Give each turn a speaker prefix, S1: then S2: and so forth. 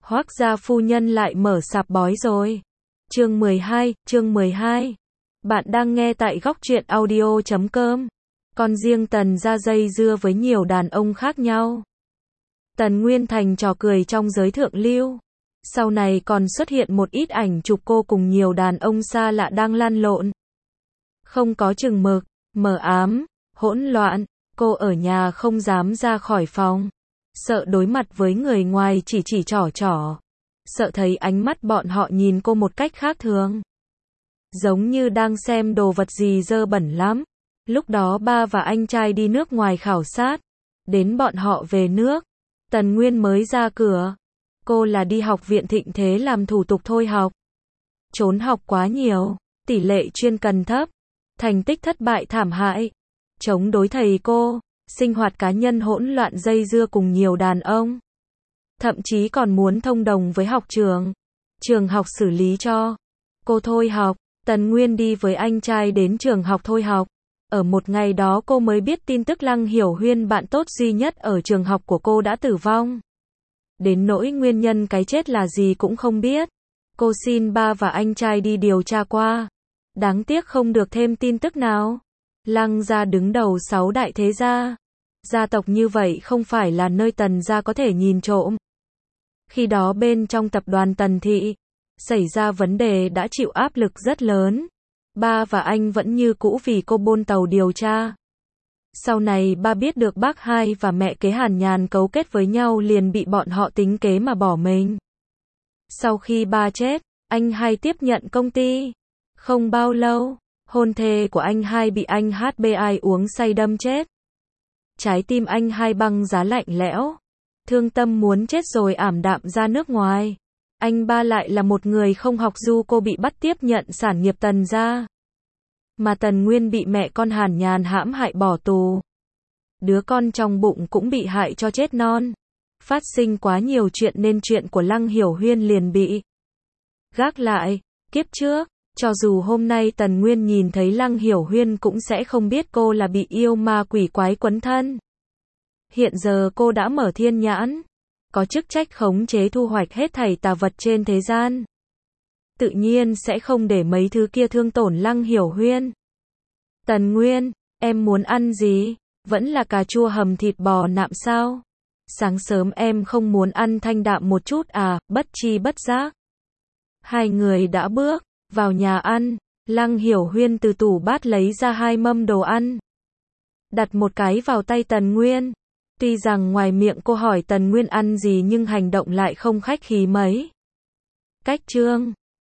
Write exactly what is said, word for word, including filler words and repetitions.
S1: Hoác gia phu nhân lại mở sạp bói rồi. Chương mười hai, chương mười hai. Bạn đang nghe tại góc truyện audio chấm com. Còn riêng Tần gia dây dưa với nhiều đàn ông khác nhau. Tần Nguyên thành trò cười trong giới thượng lưu. Sau này còn xuất hiện một ít ảnh chụp cô cùng nhiều đàn ông xa lạ đang lăn lộn. Không có chừng mực, mờ ám, hỗn loạn, cô ở nhà không dám ra khỏi phòng. Sợ đối mặt với người ngoài chỉ chỉ trỏ trỏ. Sợ thấy ánh mắt bọn họ nhìn cô một cách khác thường. Giống như đang xem đồ vật gì dơ bẩn lắm. Lúc đó ba và anh trai đi nước ngoài khảo sát. Đến bọn họ về nước. Tần Nguyên mới ra cửa. Cô là đi học viện Thịnh Thế làm thủ tục thôi học. Trốn học quá nhiều. Tỷ lệ chuyên cần thấp. Thành tích thất bại thảm hại. Chống đối thầy cô. Sinh hoạt cá nhân hỗn loạn dây dưa cùng nhiều đàn ông. Thậm chí còn muốn thông đồng với học trường. Trường học xử lý cho cô thôi học. Tần Nguyên đi với anh trai đến trường học thôi học. Ở một ngày đó cô mới biết tin tức Lăng Hiểu Huyên, bạn tốt duy nhất ở trường học của cô đã tử vong. Đến nỗi nguyên nhân cái chết là gì cũng không biết. Cô xin ba và anh trai đi điều tra qua. Đáng tiếc không được thêm tin tức nào. Lăng gia đứng đầu sáu đại thế gia. Gia tộc như vậy không phải là nơi Tần gia có thể nhìn trộm. Khi đó bên trong tập đoàn Tần Thị, xảy ra vấn đề đã chịu áp lực rất lớn. Ba và anh vẫn như cũ vì cô bôn tàu điều tra. Sau này ba biết được bác hai và mẹ kế Hàn Nhàn cấu kết với nhau liền bị bọn họ tính kế mà bỏ mình. Sau khi ba chết, anh hai tiếp nhận công ty. Không bao lâu, hôn thê của anh hai bị anh hát bê i uống say đâm chết. Trái tim anh hai băng giá lạnh lẽo. Thương tâm muốn chết rồi ảm đạm ra nước ngoài. Anh ba lại là một người không học du, cô bị bắt tiếp nhận sản nghiệp Tần gia. Mà Tần Nguyên bị mẹ con Hàn Nhàn hãm hại bỏ tù. Đứa con trong bụng cũng bị hại cho chết non. Phát sinh quá nhiều chuyện nên chuyện của Lăng Hiểu Huyên liền bị gác lại. Kiếp trước, cho dù hôm nay Tần Nguyên nhìn thấy Lăng Hiểu Huyên cũng sẽ không biết cô là bị yêu ma quỷ quái quấn thân. Hiện giờ cô đã mở thiên nhãn, có chức trách khống chế thu hoạch hết thảy tà vật trên thế gian. Tự nhiên sẽ không để mấy thứ kia thương tổn Lăng Hiểu Huyên. Tần Nguyên, em muốn ăn gì? Vẫn là cà chua hầm thịt bò nạm sao? Sáng sớm em không muốn ăn thanh đạm một chút à? Bất chi bất giác. Hai người đã bước vào nhà ăn. Lăng Hiểu Huyên từ tủ bát lấy ra hai mâm đồ ăn. Đặt một cái vào tay Tần Nguyên. Tuy rằng ngoài miệng cô hỏi Tần Nguyên ăn gì nhưng hành động lại không khách khí mấy. Cách chương